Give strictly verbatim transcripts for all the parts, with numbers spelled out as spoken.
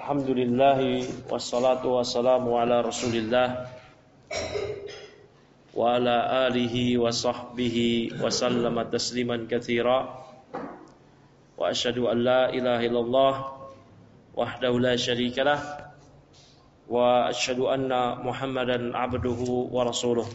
Alhamdulillahi wassalatu wassalamu ala Rasulillah wa ala alihi wa sahbihi wa sallama tasliman katsira wa asyhadu an la ilaha illallah wahdahu la syarikalah wa asyhadu anna Muhammadan abduhu wa rasuluh.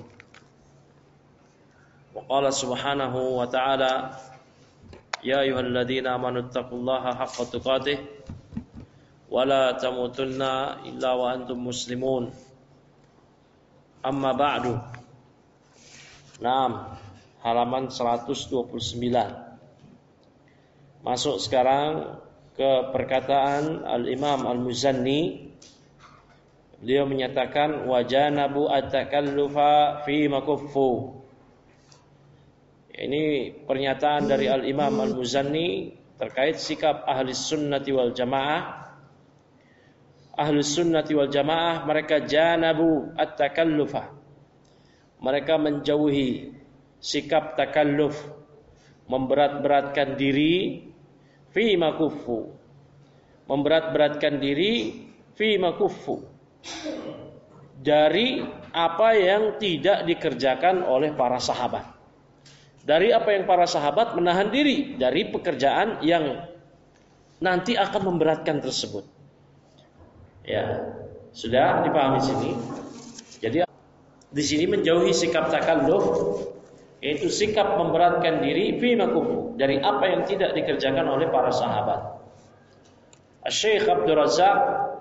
Wa qala subhanahu wa ta'ala ya ayyuhalladzina amanu taqullaha haqqa tuqatih wala tamutunna illa wa antum muslimun. Amma ba'du. Naam, halaman seratus dua puluh sembilan. Masuk sekarang ke perkataan Al-Imam Al-Muzanni. Beliau menyatakan wajanabu at-takallufa fi makuffu. Ini pernyataan dari Al-Imam Al-Muzanni terkait sikap ahli sunnati wal jamaah. Ahlus sunnati wal jamaah mereka janabu at-takallufa. Mereka menjauhi sikap takalluf, memberat-beratkan diri fi makuffu. Memberat-beratkan diri fi makuffu. Dari apa yang tidak dikerjakan oleh para sahabat. Dari apa yang para sahabat menahan diri dari pekerjaan yang nanti akan memberatkan tersebut. Ya, sudah dipahami sini. Jadi di sini menjauhi sikap takalluf, yaitu sikap memberatkan diri fi makufu, dari apa yang tidak dikerjakan oleh para sahabat. Syekh Abdul Razzaq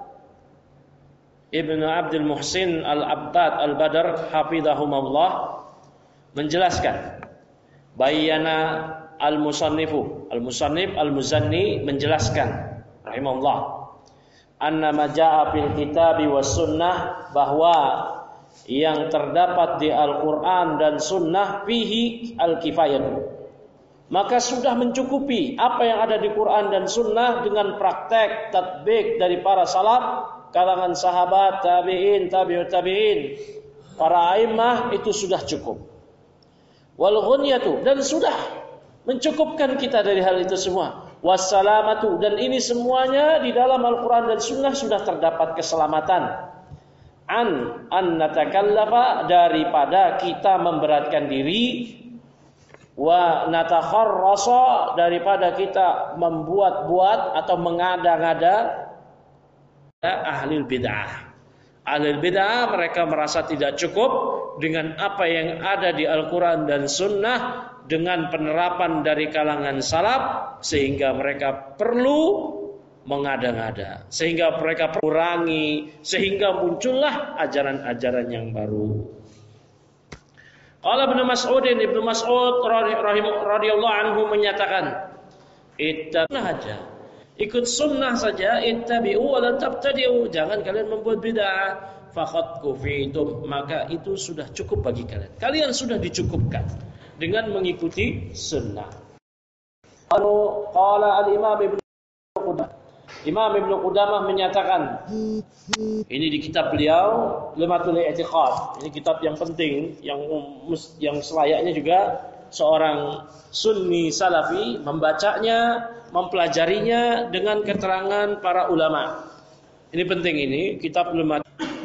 Ibnu Abdul Muhsin Al-Abbad Al-Badr hafizahumullah menjelaskan, bayyana al-musannifu al-musannif al-muzanni menjelaskan rahimahullah, anna ma jaa fil kitabi was sunnah, bahwa yang terdapat di Al-Qur'an dan sunnah fihi al-kifayah, maka sudah mencukupi apa yang ada di Quran dan sunnah dengan praktek tatbik dari para salaf, kalangan sahabat, tabi'in, tabi'ut tabi'in, para a'immah, itu sudah cukup. Wal ghunyatu, dan sudah mencukupkan kita dari hal itu semua. Wassalamatu, dan ini semuanya di dalam Al-Quran dan Sunnah sudah terdapat keselamatan. An an natakallafa, daripada kita memberatkan diri. Wa natakharrasa, daripada kita membuat-buat atau mengada-ngada. Ahlul bid'ah. Ahlul bid'ah mereka merasa tidak cukup dengan apa yang ada di Al-Quran dan Sunnah, dengan penerapan dari kalangan salaf, sehingga mereka perlu mengada-ngada, sehingga mereka kurangi, sehingga muncullah ajaran-ajaran yang baru. Qala Ibnu Mas'ud, Ibnu Mas'ud radhiyallahu anhu menyatakan, ittabi'u aja, ikut sunnah saja, ittabi'u wa la tabtadi'u, jangan kalian membuat bid'ah. Faqad kufitum, maka itu sudah cukup bagi kalian. Kalian sudah dicukupkan dengan mengikuti sunnah. Qala al-Imam Ibnu Qudamah, Imam Ibnu Qudamah menyatakan, ini di kitab beliau Lumatul I'tiqad. Ini kitab yang penting, yang yang selayaknya juga seorang sunni salafi membacanya, mempelajarinya dengan keterangan para ulama. Ini penting, ini kitab Lumatul.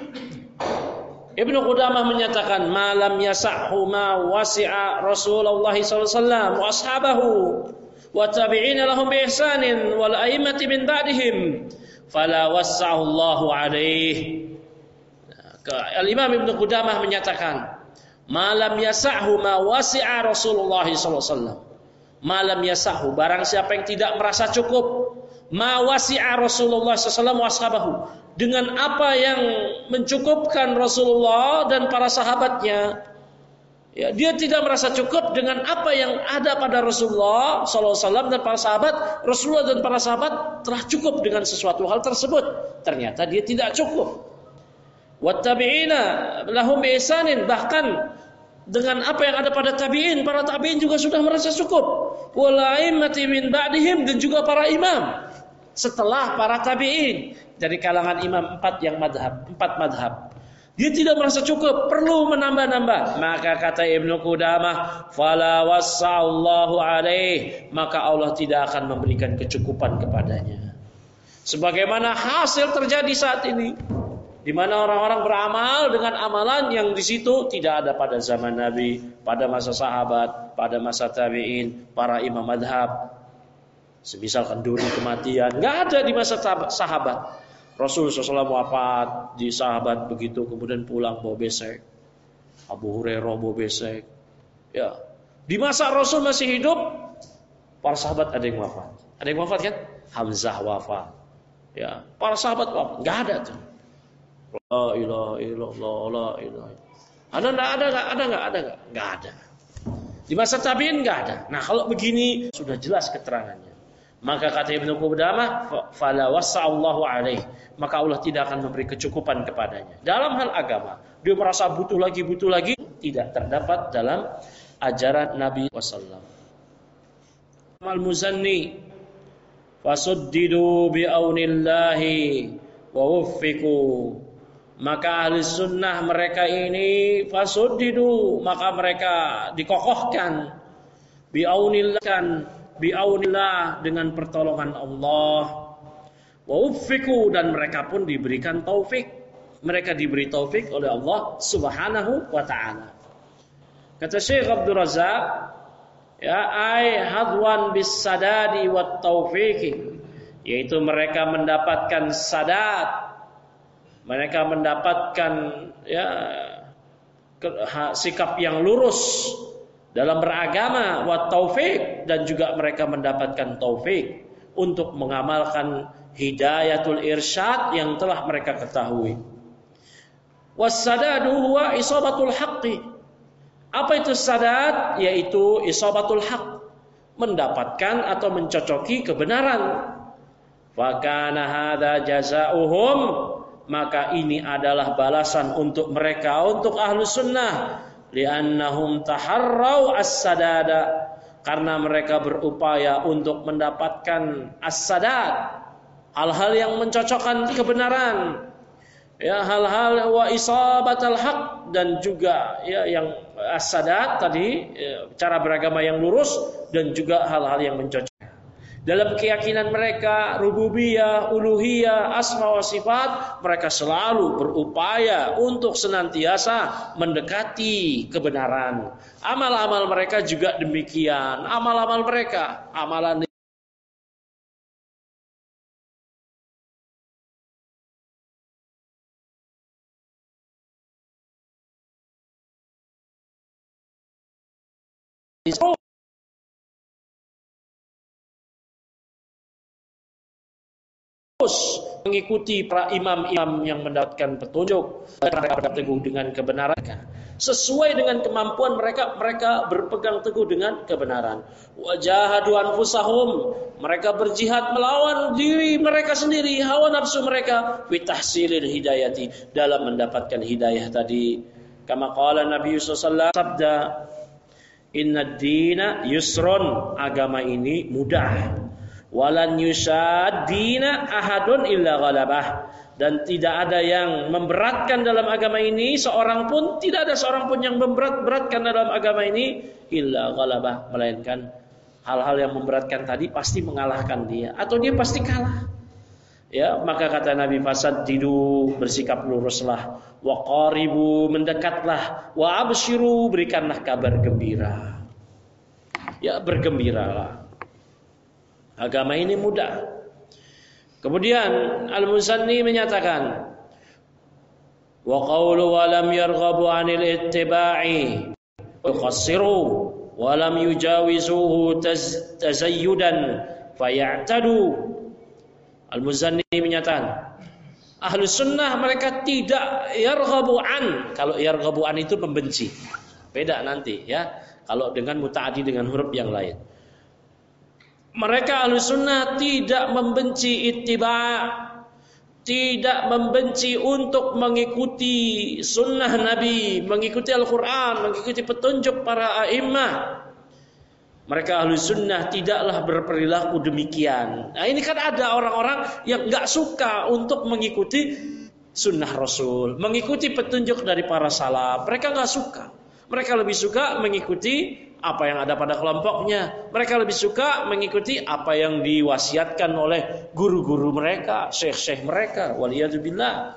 Ibnu Qudamah menyatakan, malam yasa'hu ma wasi'a Rasulullah sallallahu alaihi wasallam wa ashabahu wa tabi'ina lahum bi ihsanin wal a'immati min ba'dihim fala wasa'ahu Allahu alaihi. Al-Imam Ibnu Qudamah menyatakan, malam yasa'hu ma wasi'a Rasulullah sallallahu alaihi wasallam. Malam yasa'hu, barang siapa yang tidak merasa cukup, ma wasi'a Rasulullah sallallahu alaihi wasallam wa ashabahu, dengan apa yang mencukupkan Rasulullah dan para sahabatnya. Ya, dia tidak merasa cukup dengan apa yang ada pada Rasulullah sallallahu alaihi wasallam dan para sahabat. Rasulullah dan para sahabat telah cukup dengan sesuatu hal tersebut. Ternyata dia tidak cukup. Wattabi'ina lahum bi ihsanin, bahkan dengan apa yang ada pada tabi'in, para tabi'in juga sudah merasa cukup. Wal a'immati min ba'dihim, dan juga para imam setelah para tabi'in, dari kalangan imam empat yang madhab, empat madhab. Dia tidak merasa cukup, perlu menambah-nambah. Maka kata Ibnu Qudamah, fala wassa'allahu alaih, maka Allah tidak akan memberikan kecukupan kepadanya. Sebagaimana hasil terjadi saat ini, di mana orang-orang beramal dengan amalan yang di situ tidak ada pada zaman Nabi, pada masa sahabat, pada masa tabi'in, para imam madhab. Semisal kenduri kematian, nggak ada di masa sahabat. Rasul shallallahu alaihi wasallam wafat, di sahabat begitu, kemudian pulang bawa besek. Abu Hurairah bawa besek. Ya, di masa Rasul masih hidup, para sahabat ada yang wafat. Ada yang wafat kan? Hamzah wafat. Ya, para sahabat wafat, nggak ada tuh. La ilaha illallah, la ilaha. Ada nggak? Ada nggak? Ada nggak? Ada nggak? Nggak ada. Di masa tabi'in nggak ada. Nah, kalau begini sudah jelas keterangannya. Maka kata Ibnu Qudamah, fala wasa'allahu alaih. Maka Allah tidak akan memberi kecukupan kepadanya. Dalam hal agama, dia merasa butuh lagi, butuh lagi, tidak terdapat dalam ajaran Nabi sallallahu alaihi wasallam. Al-Muzanni fasuddidu bi'aunillahi wa wuffiqu. Maka ahli sunnah mereka ini fasuddidu, maka mereka dikokohkan bi'aunillah, bi'aunillah dengan pertolongan Allah, wa wuffiqu, dan mereka pun diberikan taufik. Mereka diberi taufik oleh Allah Subhanahu wa taala. Kata Syekh Abdul Razak, ya, ai hadwan bis sadadi wat taufiqi, yaitu mereka mendapatkan sadat, mereka mendapatkan ya sikap yang lurus dalam beragama, wat taufik, dan juga mereka mendapatkan taufik untuk mengamalkan hidayatul irsyad yang telah mereka ketahui. Was sadadu huwa isabatul haqqi. Apa itu sadat? Yaitu isabatul haq, mendapatkan atau mencocoki kebenaran. Fa kana hadza jazaohum, maka ini adalah balasan untuk mereka, untuk ahlu sunnah. Li'annahum taharrau as-sadada, karena mereka berupaya untuk mendapatkan as-sadad, hal-hal yang mencocokkan kebenaran, ya, hal-hal wa isabatal haq, dan juga ya yang as-sadad tadi, ya, cara beragama yang lurus, dan juga hal-hal yang mencocokkan. Dalam keyakinan mereka rububiyah, uluhiyah, asma wa sifat, mereka selalu berupaya untuk senantiasa mendekati kebenaran. Amal-amal mereka juga demikian. Amal-amal mereka, amalan mengikuti para imam-imam yang mendapatkan petunjuk, mereka berpegang teguh dengan kebenaran, sesuai dengan kemampuan mereka, mereka berpegang teguh dengan kebenaran. Wajahadu anfusahum, mereka berjihad melawan diri mereka sendiri, hawa nafsu mereka, fi tahsilil hidayati, dalam mendapatkan hidayah tadi. Kama qala Nabi sallallahu alaihi wasallam, sabda, inna dina yusron, agama ini mudah. Walan yusaddina ahadun illa ghalabah, dan tidak ada yang memberatkan dalam agama ini seorang pun, tidak ada seorang pun yang memberat-beratkan dalam agama ini illa ghalabah, melainkan hal-hal yang memberatkan tadi pasti mengalahkan dia, atau dia pasti kalah. Ya, maka kata Nabi, fasaddidu, bersikap luruslah, wa qaribu, mendekatlah, wa absyiru, berikanlah kabar gembira. Ya, bergembiralah. Agama ini mudah. Kemudian Al-Muzanni menyatakan, wa qawlu wa lam yarghabu 'anil ittiba'i wa yuqassiru wa lam yujawizuhu tazayyudan faya'tadu. Al-Muzanni menyatakan, ahlu sunnah mereka tidak yarghabu 'an. Kalau yarghabu 'an itu membenci. Beda nanti ya, kalau dengan muta'addi dengan huruf yang lain. Mereka ahlu sunnah tidak membenci ittiba', tidak membenci untuk mengikuti sunnah Nabi, mengikuti Al-Quran, mengikuti petunjuk para a'immah. Mereka ahlu sunnah tidaklah berperilaku demikian. Nah, ini kan ada orang-orang yang gak suka untuk mengikuti sunnah Rasul, mengikuti petunjuk dari para salaf. Mereka gak suka. Mereka lebih suka mengikuti apa yang ada pada kelompoknya. Mereka lebih suka mengikuti apa yang diwasiatkan oleh guru-guru mereka, syekh-syekh mereka. Waliyadzubillah.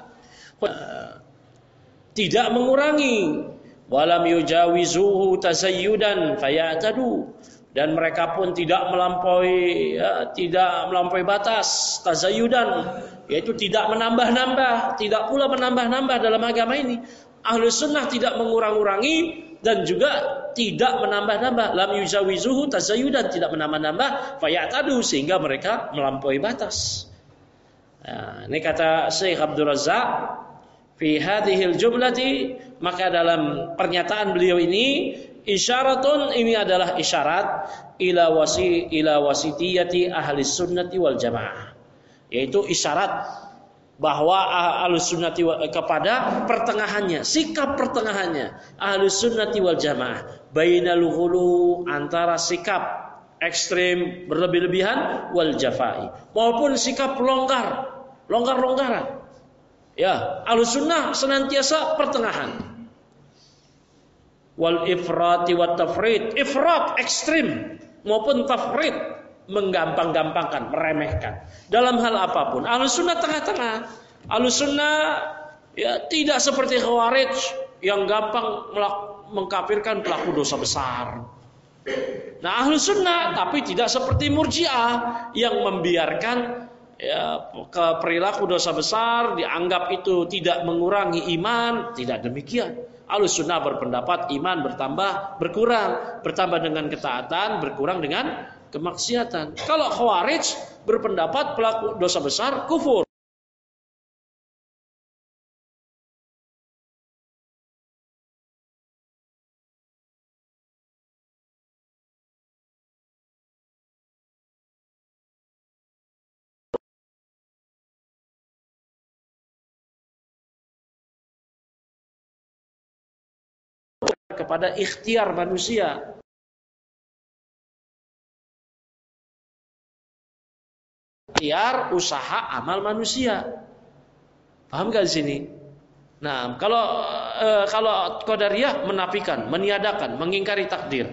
Tidak mengurangi, walam yujawizuhu tazayyudan fayatadu, dan mereka pun tidak melampaui ya, tidak melampaui batas tazayyudan, yaitu tidak menambah-nambah, tidak pula menambah-nambah dalam agama ini. Ahlus sunnah tidak mengurang-urangi dan juga tidak menambah-nambah, lam yujawizuhu tazayyudan, tidak menambah-nambah, fayatadu, sehingga mereka melampaui batas. Nah, ini kata Syekh Abdul Razzaq fi hadhil jumlati, maka dalam pernyataan beliau ini isyaratun, ini adalah isyarat ila wasi ila wasitiyati ahli sunnati wal jamaah, yaitu isyarat bahwa ahli sunnati kepada pertengahannya, sikap pertengahannya ahli sunnati wal jamaah, bainal ghulu, antara sikap ekstrim berlebih-lebihan, wal jafai, maupun sikap longgar longgar-longgaran. Ya, Ahlus sunnah senantiasa pertengahan. Wal ifrati wat tafrid, ifrat ekstrim maupun tafrid menggampang-gampangkan, meremehkan dalam hal apapun. Ahlus sunnah tengah-tengah. Ahlus sunnah ya tidak seperti Khawarij yang gampang mengkafirkan pelaku dosa besar. Nah, Ahlus sunnah tapi tidak seperti Murji'ah yang membiarkan ya, ke perilaku dosa besar dianggap itu tidak mengurangi iman. Tidak demikian. Ahlus sunnah berpendapat iman bertambah, berkurang, bertambah dengan ketaatan, berkurang dengan kemaksiatan. Kalau Khawarij berpendapat pelaku dosa besar kufur. Kepada ikhtiar manusia. Ikhtiar, usaha, amal manusia. Paham gak di sini? Nah, kalau e, kalau Qadariyah menafikan, meniadakan, mengingkari takdir,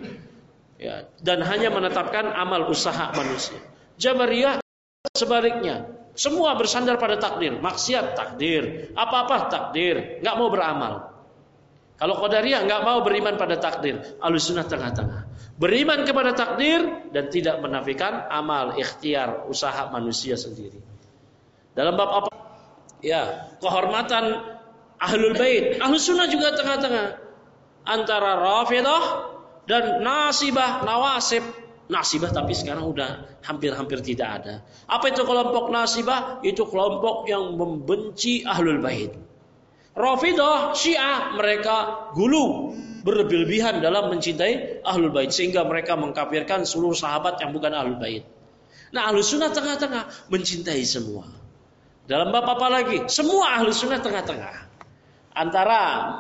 ya, dan hanya menetapkan amal usaha manusia. Jabariyah sebaliknya, semua bersandar pada takdir, maksiat takdir, apa-apa takdir, nggak mau beramal. Kalau Qadariyah nggak mau beriman pada takdir, Ahlus sunnah tengah-tengah, beriman kepada takdir dan tidak menafikan amal, ikhtiar, usaha manusia sendiri. Dalam bab apa? Ya, kehormatan Ahlul Bait, Ahlus sunnah juga tengah-tengah antara Rafidah dan Nasibah, Nawasib. Nasibah tapi sekarang udah hampir-hampir tidak ada. Apa itu kelompok Nasibah? Itu kelompok yang membenci Ahlul Bait. Rafidah, Syiah, mereka gulu, berlebih-lebihan dalam mencintai Ahlul Bait sehingga mereka mengkafirkan seluruh sahabat yang bukan Ahlul Bait. Nah, Ahlus sunnah tengah-tengah, mencintai semua. Dalam bab apa lagi? Semua Ahlus sunnah tengah-tengah. Antara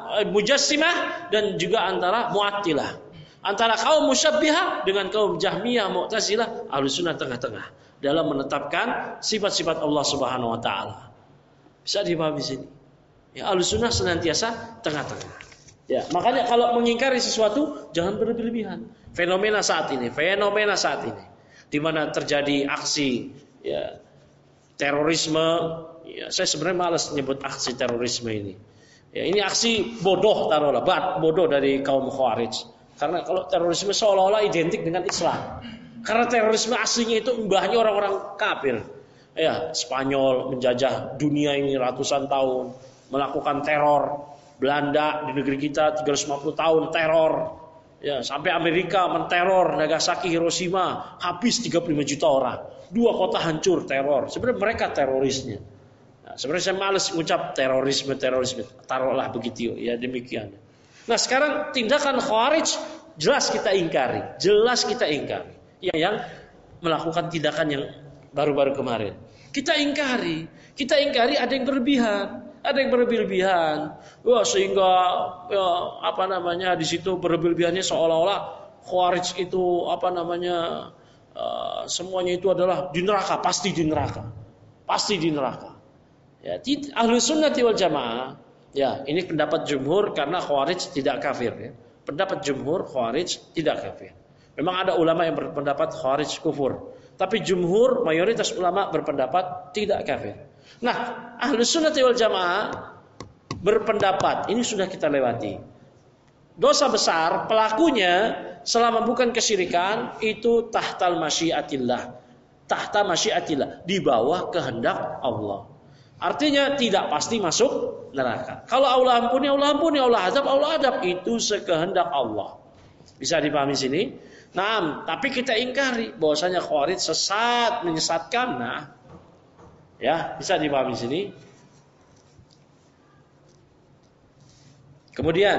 Mujassimah dan juga antara Mu'attilah. Antara kaum Musyabbihah dengan kaum Jahmiyah, Mu'tazilah, Ahlus sunnah tengah-tengah dalam menetapkan sifat-sifat Allah Subhanahu wa taala. Bisa dipahami di sini? Ya, Ahlus sunnah senantiasa tengah-tengah. Ya, makanya kalau mengingkari sesuatu jangan berlebih-lebihan. Fenomena saat ini, fenomena saat ini, di mana terjadi aksi ya, terorisme. Ya, saya sebenarnya malas nyebut aksi terorisme ini. Ya, ini aksi bodoh taruhlah, bodoh dari kaum Khawarij. Karena kalau terorisme seolah-olah identik dengan Islam. Karena terorisme aslinya itu mbahnya orang-orang kafir. Ya, Spanyol menjajah dunia ini ratusan tahun. Melakukan teror, Belanda di negeri kita tiga ratus lima puluh tahun teror, ya, sampai Amerika menteror Nagasaki, Hiroshima, habis tiga puluh lima juta orang, dua kota hancur teror. Sebenarnya mereka terorisnya. Nah, sebenarnya saya malas mengucap terorisme terorisme, taruhlah begitu ya, demikian. Nah, sekarang tindakan Khawarij jelas kita ingkari, jelas kita ingkari, yang, yang melakukan tindakan yang baru-baru kemarin kita ingkari, kita ingkari ada yang berlebihan. Ada yang berlebihan, wah sehingga ya, apa namanya di situ berlebihannya seolah-olah Khawarij itu apa namanya uh, semuanya itu adalah di neraka, pasti di neraka, pasti di neraka. Ya, Ahlus sunnah wal jamaah, ya ini pendapat jumhur karena Khawarij tidak kafir. Ya. pendapat jumhur Khawarij tidak kafir. Memang ada ulama yang berpendapat Khawarij kufur, tapi jumhur mayoritas ulama berpendapat tidak kafir. Nah, Ahlus Sunnah wal Jamaah berpendapat, ini sudah kita lewati. Dosa besar pelakunya selama bukan kesyirikan itu tahtal masyiatillah. Tahta masyiatillah, di bawah kehendak Allah. Artinya tidak pasti masuk neraka. Kalau Allah ampuni, Allah ampuni, Allah azab, Allah azab, itu sekehendak Allah. Bisa dipahami sini? Nah, tapi kita ingkari bahwasanya Khawarij sesat, menyesatkan. Nah, ya, bisa dipahami sini. Kemudian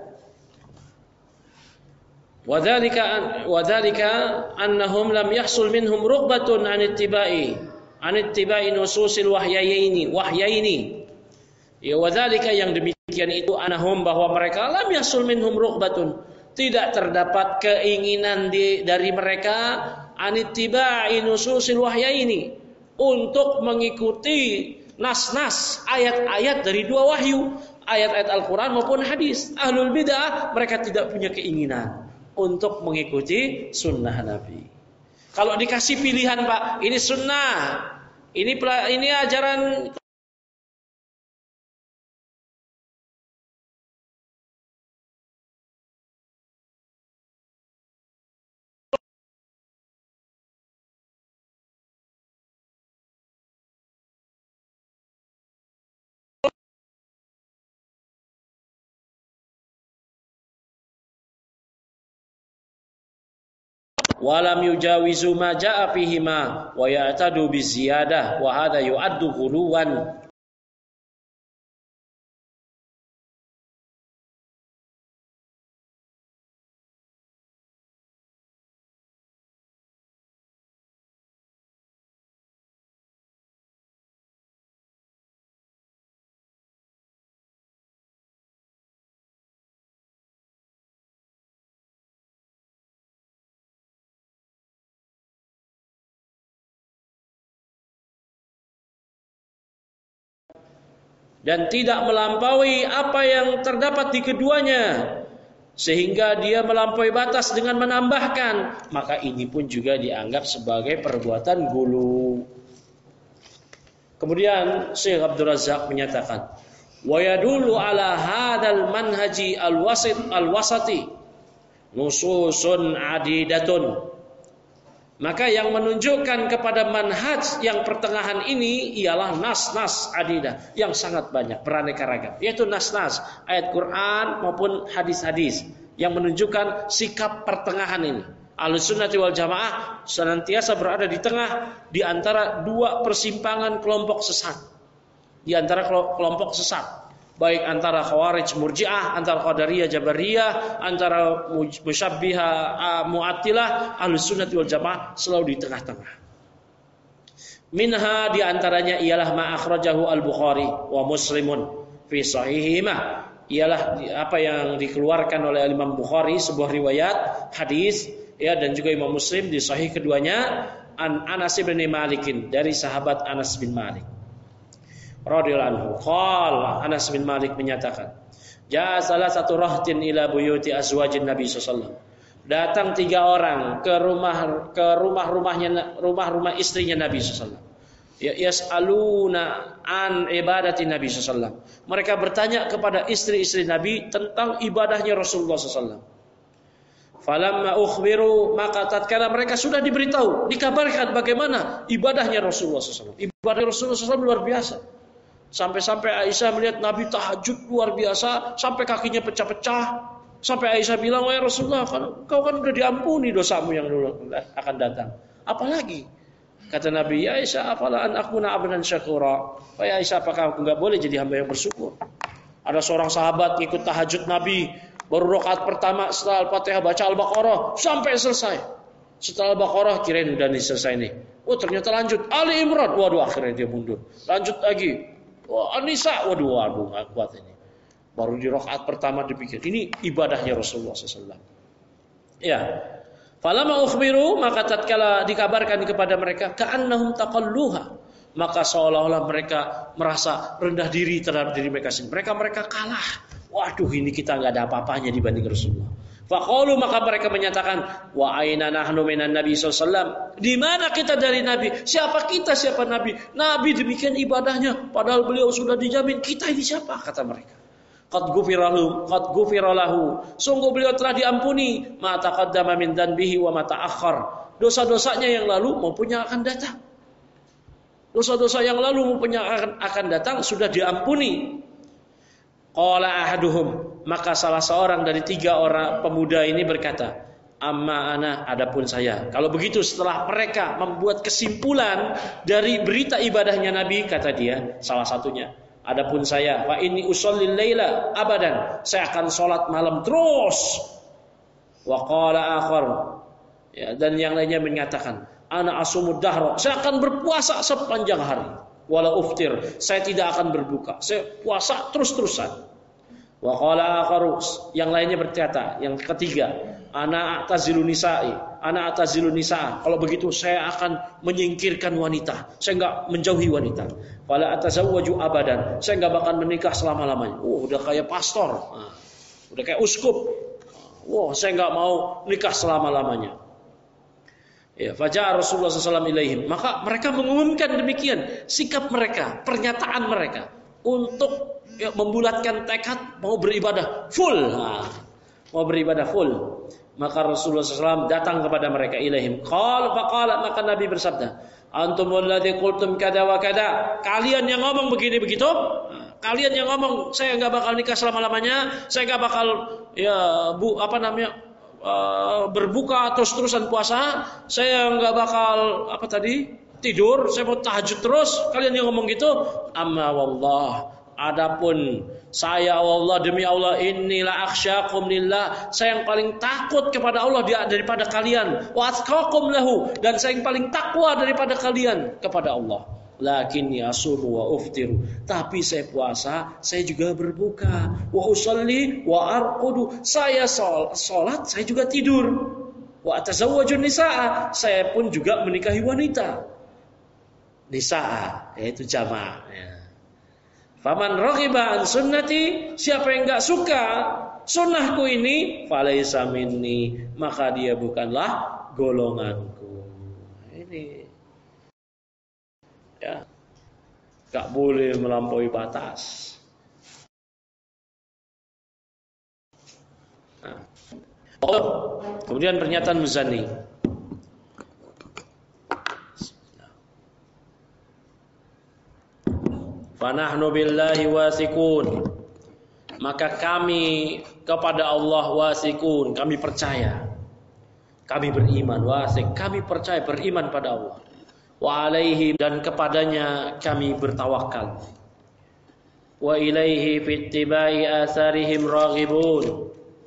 Wadzalika wadzalika annahum lam yahsul minhum rughbatun an ittiba'i an ittiba'i nususil wahyaini wahyaini. Ya wadzalika, yang demikian itu annahum, bahwa mereka lam yahsul minhum rughbatun, tidak terdapat keinginan di, dari mereka an ittiba'i nususil wahyaini, untuk mengikuti nas-nas ayat-ayat dari dua wahyu, ayat-ayat Al-Qur'an maupun hadis. Ahlul bidah mereka tidak punya keinginan untuk mengikuti sunnah Nabi. Kalau dikasih pilihan, Pak, ini sunnah, ini ini ajaran walam yujawizu ma jaa fihi ma wa ya'tadu bi ziyadah wa hadha yu'addu ghuluwan. Dan tidak melampaui apa yang terdapat di keduanya, sehingga dia melampaui batas dengan menambahkan, maka ini pun juga dianggap sebagai perbuatan gulu. Kemudian Syekh Abdul Razak menyatakan, wa yadullu ala hadzal manhaji al-wasit al-wasati nususun adidatun. Maka yang menunjukkan kepada manhaj yang pertengahan ini ialah nas-nas adidah yang sangat banyak, beraneka ragam, yaitu nas-nas ayat Quran maupun hadis-hadis yang menunjukkan sikap pertengahan ini. Ahlus Sunnah wal Jamaah senantiasa berada di tengah di antara dua persimpangan kelompok sesat. Di antara kelompok sesat, baik antara Khawarij Murji'ah, antara Qadariyah Jabariyah, antara Musyabbihah Mu'attilah, Ahlus Sunnah wal Jamaah selalu di tengah-tengah. Minha, di antaranya ialah ma akhrajahu Al-Bukhari wa Muslimun fi sahihihima, ialah apa yang dikeluarkan oleh Imam Bukhari, sebuah riwayat hadis, ya, dan juga Imam Muslim di sahih keduanya, an Anas bin Malik, dari sahabat Anas bin Malik radhiyallahu anhu. Qala, Anas bin Malik menyatakan, jaa salah satu rahtin ila buyuti azwajin Nabi sallallahu alaihi wasallam. Datang tiga orang ke rumah ke rumah-rumahnya rumah-rumah istrinya Nabi sallallahu alaihi wasallam. Ya yas'aluna an ibadati Nabi sallallahu alaihi wasallam. Mereka bertanya kepada istri-istri Nabi tentang ibadahnya Rasulullah sallallahu alaihi wasallam. Falamma ukhbiru, maka tatkala mereka sudah diberitahu, dikabarkan bagaimana ibadahnya Rasulullah sallallahu alaihi wasallam. Ibadah Rasulullah sallallahu alaihi wasallam luar biasa. Sampai-sampai Aisyah melihat Nabi tahajud luar biasa, sampai kakinya pecah-pecah. Sampai Aisyah bilang, wahai Rasulullah, kan, kau kan udah diampuni dosamu yang dulu akan datang. Apalagi? Kata Nabi, ya Aisyah, apalah an akuna abdan syakura. Wahai Aisyah, apakah aku nggak boleh jadi hamba yang bersyukur? Ada seorang sahabat ikut tahajud Nabi, baru rakaat pertama setelah Al-Fatihah baca Al-Baqarah sampai selesai. Setelah Al-Baqarah kirain udah nih selesai nih. Oh ternyata lanjut Ali Imran. Waduh, akhirnya dia mundur. Lanjut lagi. Wah, An-Nisa, waduh, waduh, nggak kuat ini. Baru di rakaat pertama dipikir, ini ibadahnya Rasulullah sallallahu alaihi wasallam. Ya, falamma ukhbiru, maka tatkala dikabarkan kepada mereka, ka'annahum taqalluha, maka seolah-olah mereka merasa rendah diri terhadap diri mereka sendiri. Mereka mereka kalah, Waduh, ini kita nggak ada apa-apanya dibanding Rasulullah. Faqalu, maka mereka menyatakan, wa aina nahnu minan Nabi sallallahu alaihi wasallam. Di mana kita dari Nabi? Siapa kita, siapa Nabi? Nabi demikian ibadahnya, padahal beliau sudah dijamin. Kita ini siapa? Kata mereka. Qad ghufira lahu, qad ghufira lahu. Sungguh beliau telah diampuni ma taqaddama min dzanbihi wa ma ta'akhkhar. Dosa-dosanya yang lalu maupun yang akan datang. Dosa-dosa yang lalu maupun yang akan, akan datang sudah diampuni. Qala ahaduhum, maka salah seorang dari tiga orang pemuda ini berkata, amma ana, adapun saya. Kalau begitu setelah mereka membuat kesimpulan dari berita ibadahnya Nabi, kata dia salah satunya, adapun saya, fa inni usallil laila abadan, saya akan sholat malam terus. Wa qala akhar, ya, dan yang lainnya menyatakan, ana asumud dahra, saya akan berpuasa sepanjang hari. Wala uftir, saya tidak akan berbuka, saya puasa terus-terusan. Wa qala akharu, yang lainnya berkata, yang ketiga, ana atazilu nisa'i, ana atazilu nisa'a, kalau begitu saya akan menyingkirkan wanita, saya enggak menjauhi wanita. Wala atazawwaju abadan, saya enggak bakal menikah selama-lamanya. Oh, udah kayak pastor, nah, udah kayak uskup. Wah, wow, saya enggak mau nikah selama-lamanya. Ya, fajar Rasulullah sallallahu alaihi wasallam ilaihim. Maka mereka mengumumkan demikian sikap mereka, pernyataan mereka untuk ya, membulatkan tekad mau beribadah full. Nah, mau beribadah full. Maka Rasulullah sallallahu alaihi wasallam datang kepada mereka ilaihim. Qala faqala, maka Nabi bersabda, antumul ladzi qultum kada wa kada. Kalian yang ngomong begini begitu? Nah, kalian yang ngomong saya enggak bakal nikah selama-lamanya, saya enggak bakal ya bu apa namanya? Uh, berbuka terus-terusan puasa, saya nggak bakal apa tadi tidur, saya mau tahajud terus. Kalian yang ngomong gitu, amma wallah, adapun saya wallah, demi Allah, inilah akhsyakum lillah, saya yang paling takut kepada Allah daripada kalian, wa atqakum lahu, dan saya yang paling takwa daripada kalian kepada Allah. Lakinni asumu wa uftiru, tapi saya puasa, saya juga berbuka. Wa usalli wa arqudu, saya salat, saya juga tidur. Wa atazawwajun nisaa, saya pun juga menikahi wanita. Nisaa, yaitu jamaah. Ya. Faman raghiba an sunnati, siapa yang enggak suka sunnahku ini, falaisa minni, maka dia bukanlah golonganku. Ini ya, gak boleh melampaui batas. Nah. Oh, kemudian pernyataan Muzani. Fanahnu billahi wasiqun, maka kami kepada Allah wasiqun, kami percaya, kami beriman, wasiq, kami percaya, beriman pada Allah. Wa alaihi, dan kepadanya kami bertawakal. Wa ilaihi fittibai atharihim raghibun,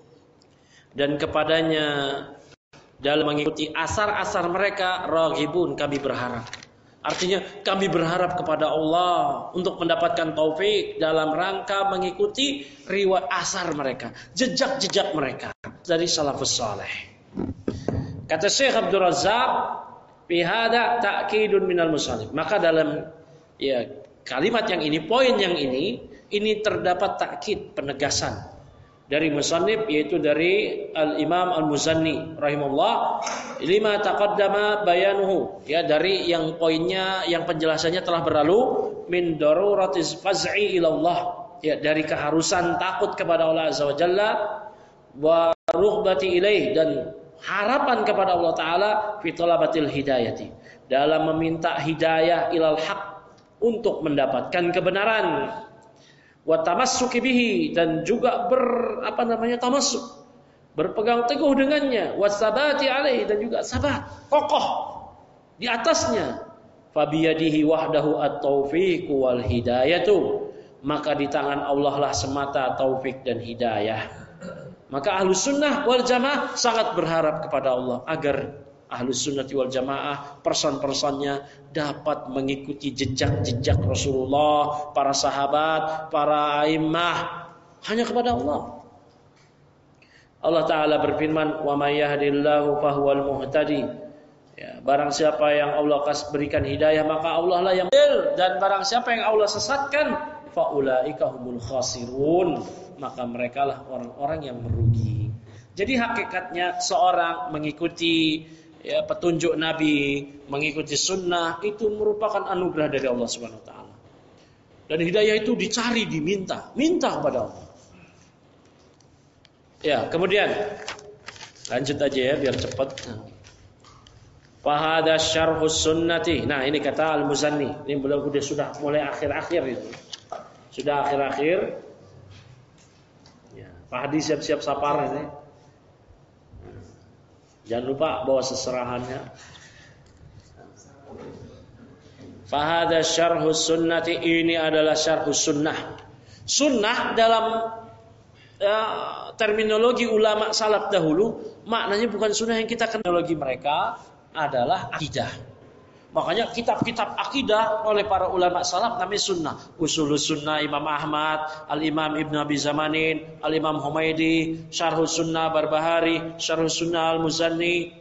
dan kepadanya dalam mengikuti asar-asar mereka raghibun, kami berharap. Artinya kami berharap kepada Allah untuk mendapatkan taufik dalam rangka mengikuti riwayat asar mereka, jejak-jejak mereka dari salafus saleh. Kata Syekh Abdul Razzaq, bihada ta'kidun minal musannif, maka dalam ya kalimat yang ini, poin yang ini, ini terdapat takkid, penegasan dari musannif, yaitu dari al-Imam al-Muzanni rahimahullah, lima taqaddama bayanuhu, ya, dari yang poinnya yang penjelasannya telah berlalu, min daruratiz faz'i ila Allah, ya, dari keharusan takut kepada Allah azza wa jalla, wa rughbati ilaih, dan harapan kepada Allah Ta'ala fi talabatil hidayati, dalam meminta hidayah ilal haq, untuk mendapatkan kebenaran, wa tamassuki bihi, dan juga ber apa namanya tamassuk, berpegang teguh dengannya, wa sabati alaihi, dan juga sabat, kokoh di atasnya. Fa biyadihi wahdahu at-taufiq wal hidayatu, maka di tangan Allah lah semata taufik dan hidayah. Maka Ahlus Sunnah wal Jamaah sangat berharap kepada Allah agar Ahlus Sunnah wal Jamaah person-personnya dapat mengikuti jejak-jejak Rasulullah, para sahabat, para a'immah, hanya kepada Allah. Allah Ta'ala berfirman, wa may yahdihillahu fahuwal muhtadi. Ya, barang siapa yang Allah berikan hidayah, maka Allah lah yang benar, dan barang siapa yang Allah sesatkan, faulaika humul khasirun, maka merekalah orang-orang yang merugi. Jadi hakikatnya seorang mengikuti ya, petunjuk Nabi, mengikuti sunnah itu merupakan anugerah dari Allah Subhanahu Wa Taala. Dan hidayah itu dicari, diminta, minta kepada Allah. Ya, kemudian lanjut aja ya biar cepat. Fahada syarhus sunnati. Nah, ini kata Al-Muzanni. Ini beliau sudah sudah mulai akhir-akhir itu. Sudah akhir-akhir. Ya, Pak Hadi siap-siap sapar ini. Jangan lupa bawa seserahannya. Fahada syarhus sunnati, ini adalah syarhus sunnah. Sunnah dalam ya, terminologi ulama salaf dahulu maknanya bukan sunnah yang kita kenal. Terminologi mereka adalah akidah. Makanya kitab-kitab akidah oleh para ulama salaf namanya sunnah. Usulus sunnah Imam Ahmad, Al-Imam Ibn Abi Zamanin, Al-Imam Humaidi, Syarhus Sunnah Barbahari, Syarhus Sunnah Al-Muzanni.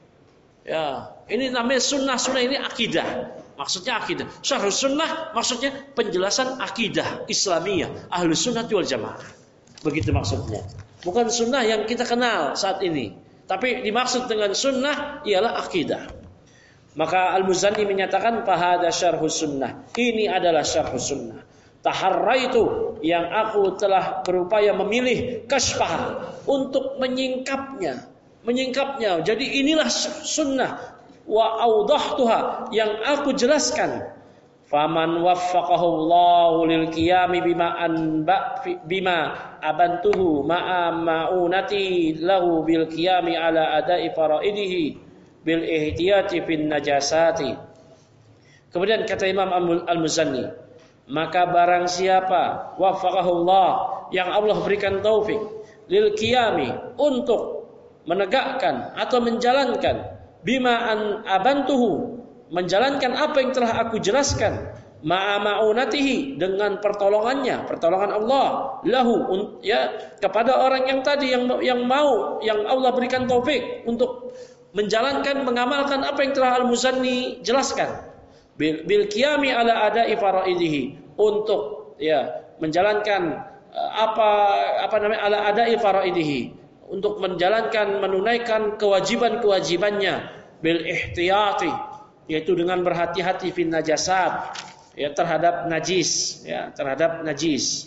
Ya, ini namanya sunnah-sunnah, ini akidah. Maksudnya akidah. Syarhus Sunnah maksudnya penjelasan akidah Islamiyah, Ahlus Sunnah wal Jamaah. Begitu maksudnya. Bukan sunnah yang kita kenal saat ini, tapi dimaksud dengan sunnah ialah akidah. Maka Al-Muzanni menyatakan fahada syarhus sunnah. Ini adalah syarhus sunnah. Taharraitu, yang aku telah berupaya memilih kasfah untuk menyingkapnya, menyingkapnya. Jadi inilah sunnah. Wa audahtuha, yang aku jelaskan. Faman waffaqahu Allahu lil qiyami bima anba bima abantuhu ma'a ma'unati lahu bil qiyami ala ada'i faraidihi bil ihtiyati fin najasati. Kemudian kata Imam Al-Muzanni, maka barang siapa waffaqahu Allah, yang Allah berikan taufik lil qiyami, untuk menegakkan atau menjalankan bima an abantuhu, menjalankan apa yang telah aku jelaskan, ma'a ma'unatihi, dengan pertolongannya, pertolongan Allah, lahu, ya, kepada orang yang tadi yang yang mau, yang Allah berikan taufik untuk menjalankan, mengamalkan apa yang telah Al-Muzanni jelaskan, bil, bil qiyami ala ada'i faraidihi, untuk ya menjalankan apa apa namanya ala ada'i faraidihi, untuk menjalankan, menunaikan kewajiban-kewajibannya, bil ihtiyati, yaitu dengan berhati-hati fin najasat, ya, terhadap najis, ya, terhadap najis.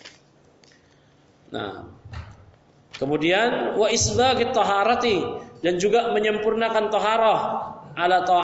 Nah, kemudian wa isbagit taharati, dan juga menyempurnakan taharah ala taharah.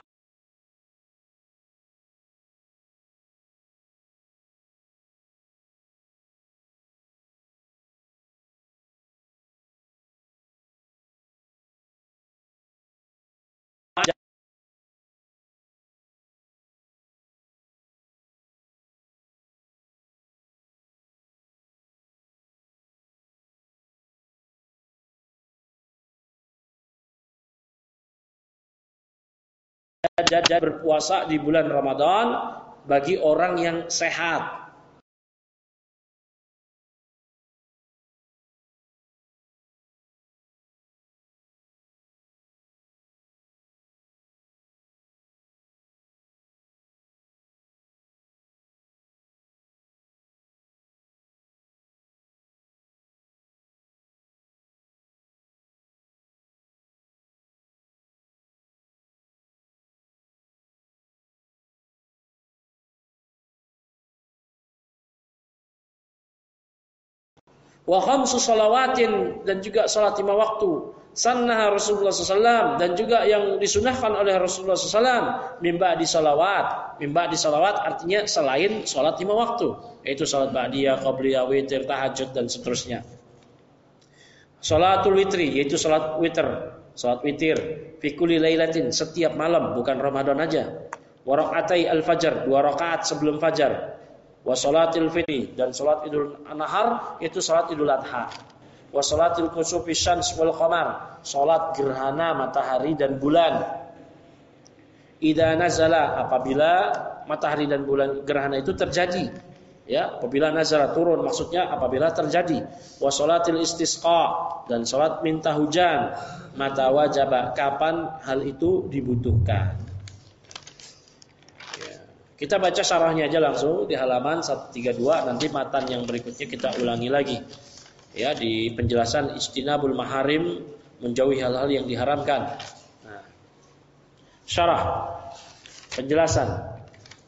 Dan berpuasa di bulan Ramadan bagi orang yang sehat. Wa khamsu salawatin, dan juga salat lima waktu. Sannaha Rasulullah sallallahu alaihi wasallam, dan juga yang disunahkan oleh Rasulullah sallallahu alaihi wasallam mimba di salawat. Mimba di salawat artinya selain salat lima waktu, yaitu salat ba'diyah, qabliyah, witir, tahajud, dan seterusnya. Salatul witri, yaitu salat witir, salat witir fi kulli lailatin, setiap malam, bukan Ramadan aja. Wa raqatai al-fajr, dua rakaat sebelum fajar. Wa salatil fitri, dan salat Idul Nahar, yaitu salat Idul Adha. Wa salatil kusufi syams wal qamar, salat gerhana matahari dan bulan. Idza nazala, apabila matahari dan bulan gerhana itu terjadi, ya, apabila nazala turun, maksudnya apabila terjadi. Wa salatil istisqa, dan salat minta hujan. Mata wajaba, kapan hal itu dibutuhkan. Kita baca syarahnya aja langsung di halaman seratus tiga puluh dua, nanti matan yang berikutnya kita ulangi lagi. Ya, di penjelasan istinabul maharim, menjauhi hal-hal yang diharamkan. Nah, syarah penjelasan.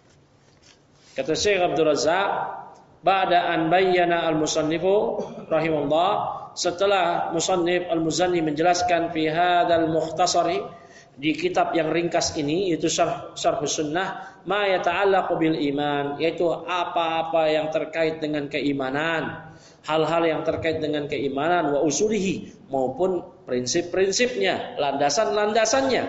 Kata Syekh Abdul Razzaq, ba'da an bayyana al-musannifu rahimahullah, setelah musannif al-Muzanni menjelaskan fi hadzal mukhtasari, di kitab yang ringkas ini, yaitu syarh syarhus sunnah, ma yata'allaqu bil iman, yaitu apa-apa yang terkait dengan keimanan, hal-hal yang terkait dengan keimanan, wa usulihi, maupun prinsip-prinsipnya, landasan-landasannya.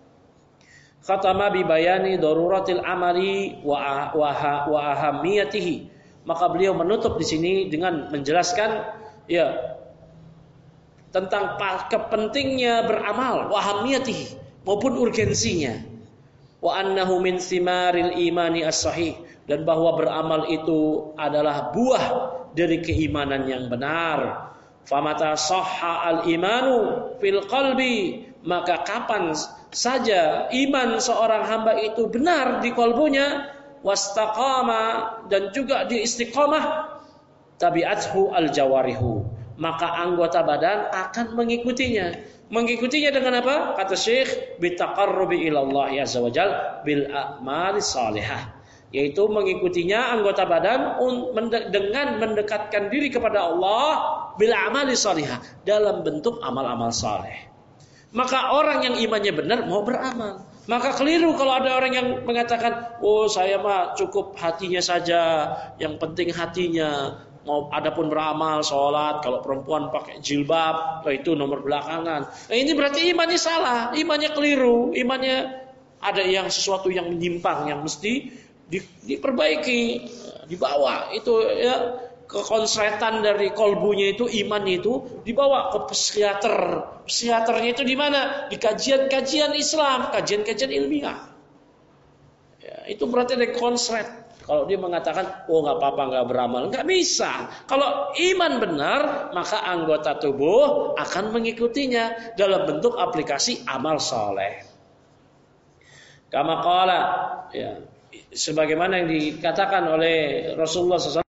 Khatama bi bayani daruratil amali wa wa, wa ahamiyatihi. Maka beliau menutup di sini dengan menjelaskan ya tentang kepentingnya beramal, wa ahamiyatihi, maupun urgensinya. Wa annahu min simaril imani as-sahih, dan bahwa beramal itu adalah buah dari keimanan yang benar. Famata sahha al-imanu fil qalbi, maka kapan saja iman seorang hamba itu benar di kalbunya, wastaqama, dan juga di istiqamah, tabi'athu al-jawarihu, maka anggota badan akan mengikutinya. Mengikutinya dengan apa? Kata Syekh, bitaqarrubi ilallah azza wajal bil a'mali salihah, yaitu mengikutinya anggota badan dengan mendekatkan diri kepada Allah bil a'mali salihah, dalam bentuk amal-amal saleh. Maka orang yang imannya benar mau beramal. Maka keliru kalau ada orang yang mengatakan, oh saya mah cukup hatinya saja, yang penting hatinya. Mau adapun beramal, sholat, kalau perempuan pakai jilbab, itu nomor belakangan. Nah, ini berarti imannya salah, imannya keliru, imannya ada yang sesuatu yang menyimpang, yang mesti di, diperbaiki, dibawa itu ya, kekonsletan dari kolbunya itu, imannya itu dibawa ke psikiater. Psikiaternya itu di mana? Di kajian-kajian Islam, kajian-kajian ilmiah. Ya, itu berarti ada konslet. Kalau dia mengatakan, oh nggak apa-apa nggak beramal, nggak bisa. Kalau iman benar, maka anggota tubuh akan mengikutinya dalam bentuk aplikasi amal soleh. Kama qala, ya, sebagaimana yang dikatakan oleh Rasulullah shallallahu alaihi wasallam.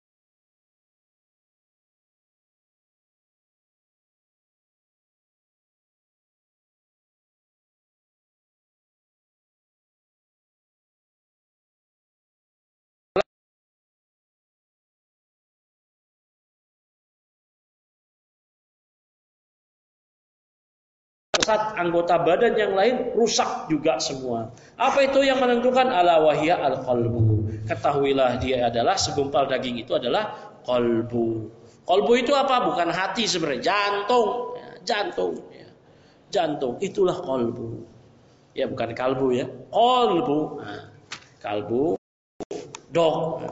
Saat anggota badan yang lain rusak juga semua. Apa itu yang menentukan? Ala wahya al-qalbu. Ketahuilah dia adalah segumpal daging, itu adalah qalbu. Qalbu itu apa? Bukan hati sebenarnya, jantung, ya, jantung, ya. Jantung itulah qalbu. Ya bukan kalbu ya, qalbu. Nah, kalbu dog. Nah,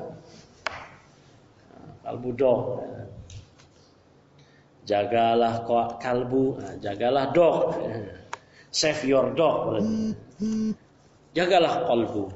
kalbu dog. Nah. Jagalah kalbu, nah, jagalah dog, save your dog, jagalah kalbu.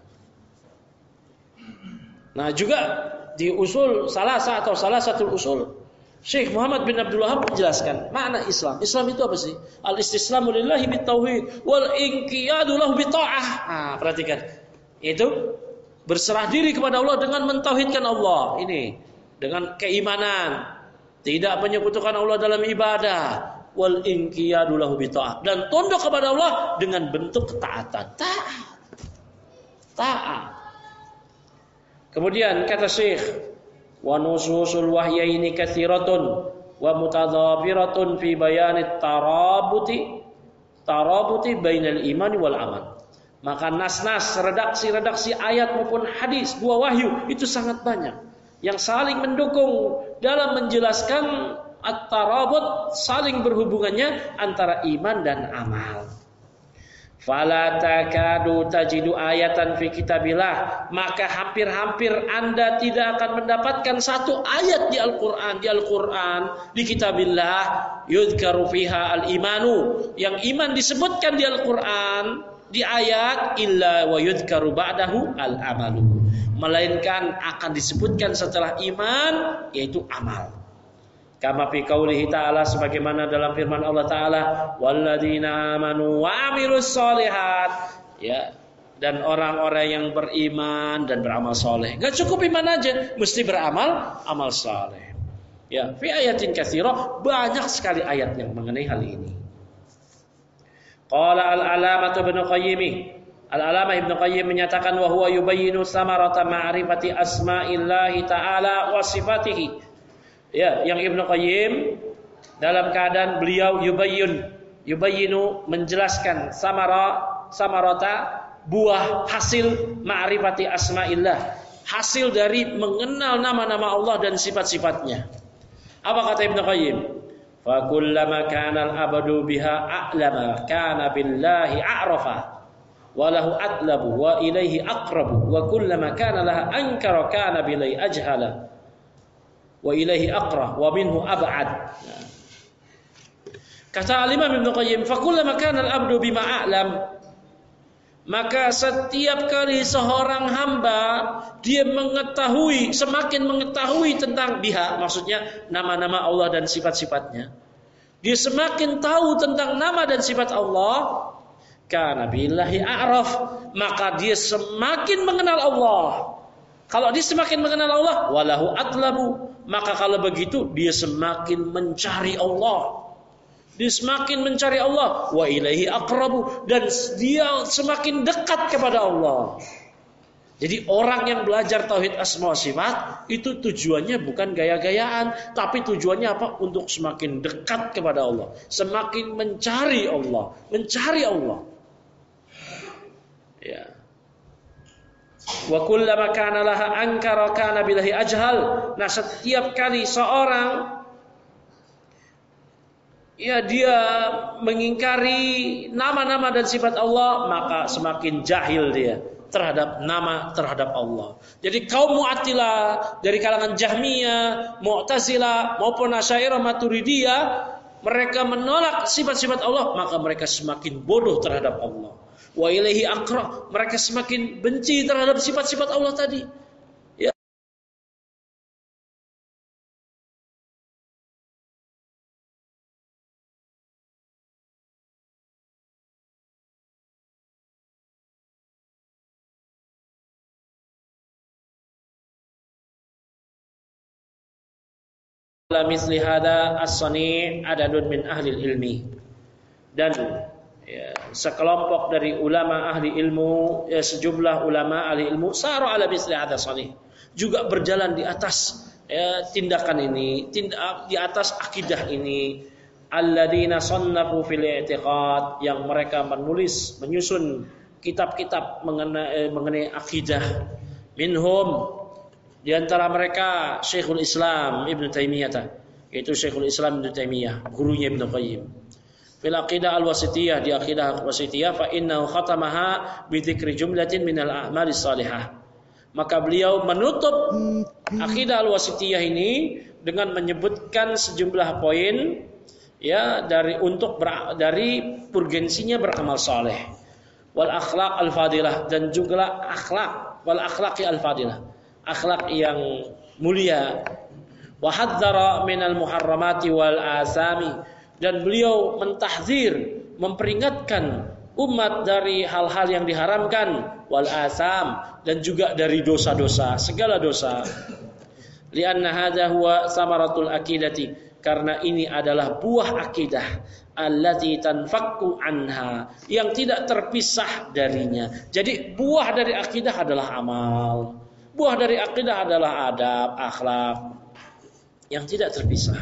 Nah juga di usul salah satu salah satu usul, Syekh Muhammad bin Abdul Wahab menjelaskan makna Islam. Islam itu apa sih? Al istislamu lillahi bit tauhid wal inqiyadu lahu bit ta'ah. Nah, perhatikan, itu berserah diri kepada Allah dengan mentauhidkan Allah. Ini dengan keimanan, tidak menyekutukan Allah dalam ibadah, wal inqiyadu lahu bi ta'ah, dan tunduk kepada Allah dengan bentuk ketaatan. Taat. Taat. Kemudian kata Syekh, wa nususul wahyaini katsiratun wa mutadhabiratun fi bayani tarabuti tarabuti bainal imani wal amal. Maka nas-nas, redaksi-redaksi ayat maupun hadis, dua wahyu itu sangat banyak yang saling mendukung dalam menjelaskan at-tarabut, saling berhubungannya antara iman dan amal. Fala takadu tajidu ayatan fi kitabillah, maka hampir-hampir Anda tidak akan mendapatkan satu ayat di Al-Qur'an, di Al-Qur'an, di kitabillah yudhkaru fiha al-imanu, yang iman disebutkan di Al-Qur'an di ayat, illa wa yudhkaru ba'dahu al-amalu, melainkan akan disebutkan setelah iman yaitu amal. Kama fi qaulihi ta'ala, sebagaimana dalam firman Allah Ta'ala, walladzina amanu wa amilus sholihat, ya, dan orang-orang yang beriman dan beramal soleh. Gak cukup iman aja, mesti beramal amal soleh. Ya, fi ayatin katsirah, banyak sekali ayat yang mengenai hal ini. Qala al-alamah Ibnu Qayyim, al-alamah Ibnu Qayyim menyatakan wa huwa yubayyinu samarata ma'rifati asma'illahi ta'ala wa sifatihi. Ya, yang Ibnu Qayyim dalam keadaan beliau yubayyun, yubayyinu menjelaskan samara, samarata buah hasil ma'rifati asma'illah, hasil dari mengenal nama-nama Allah dan sifat-sifatnya. Apa kata Ibnu Qayyim? Fa kullama kana al-abdu biha a'lama kana billahi a'rafa wa lahu atlabu wa ilaihi aqrabu wa kullama kana laha ankara kana billahi ajhala wa ilaihi aqra wa minhu ab'ad. Kata Imam Ibnu Qayyim, fa kullama kana al-abdu bima a'lam, maka setiap kali seorang hamba dia mengetahui, semakin mengetahui tentang biha, maksudnya nama-nama Allah dan sifat-sifatnya, dia semakin tahu tentang nama dan sifat Allah, kana billahi a'raf, maka dia semakin mengenal Allah. Kalau dia semakin mengenal Allah, walahu atlabu, maka kalau begitu dia semakin mencari Allah. Dia semakin mencari Allah, wa ilaihi aqrabu, dan dia semakin dekat kepada Allah. Jadi orang yang belajar tauhid asma wa sifat itu tujuannya bukan gaya-gayaan, tapi tujuannya apa? Untuk semakin dekat kepada Allah, semakin mencari Allah, mencari Allah. Ya. Wa kullama kana laha ankara kana billahi ajhal. Nah, setiap kali seorang ya dia mengingkari nama-nama dan sifat Allah, maka semakin jahil dia terhadap nama, terhadap Allah. Jadi kaum Mu'attilah dari kalangan Jahmiyah, Mu'tazilah maupun Asy'ariyah Maturidiyah, mereka menolak sifat-sifat Allah, maka mereka semakin bodoh terhadap Allah. Wa ilaihi aqra, mereka semakin benci terhadap sifat-sifat Allah tadi. La misli hada as-sani' adadun min ahli ilmi, dan ya, sekelompok dari ulama ahli ilmu, ya, sejumlah ulama ahli ilmu saru ala misli hada as-sani', juga berjalan di atas ya, tindakan ini, tindak di atas akidah ini, alladzina sannafu fil i'tiqad, yang mereka menulis, menyusun kitab-kitab mengenai, mengenai akidah. Minhum, di antara mereka Syekhul Islam Ibnu Taimiyah, yaitu Syekhul Islam Ibnu Taimiyah, gurunya Ibnu Qayyim. Fil aqidah al-wasitiyah, di aqidah wasitiyah, fa innahu khatamaha bi dzikri jumlatin minal a'mali shalihah. Maka beliau menutup aqidah al-wasitiyah ini dengan menyebutkan sejumlah poin ya dari untuk ber, dari urgensinya beramal saleh. Wal akhlaq al-fadilah, dan juga akhlak, wal akhlaqi al-fadilah, akhlak yang mulia. Wa hadzara minal muharramati wal asami, dan beliau mentahzir, memperingatkan umat dari hal-hal yang diharamkan, wal asam, dan juga dari dosa-dosa, segala dosa. Lianna hadza huwa samaratul aqidati, karena ini adalah buah akidah, allati tanfakku anha, yang tidak terpisah darinya. Jadi buah dari akidah adalah amal, buah dari akidah adalah adab, akhlak yang tidak terpisah.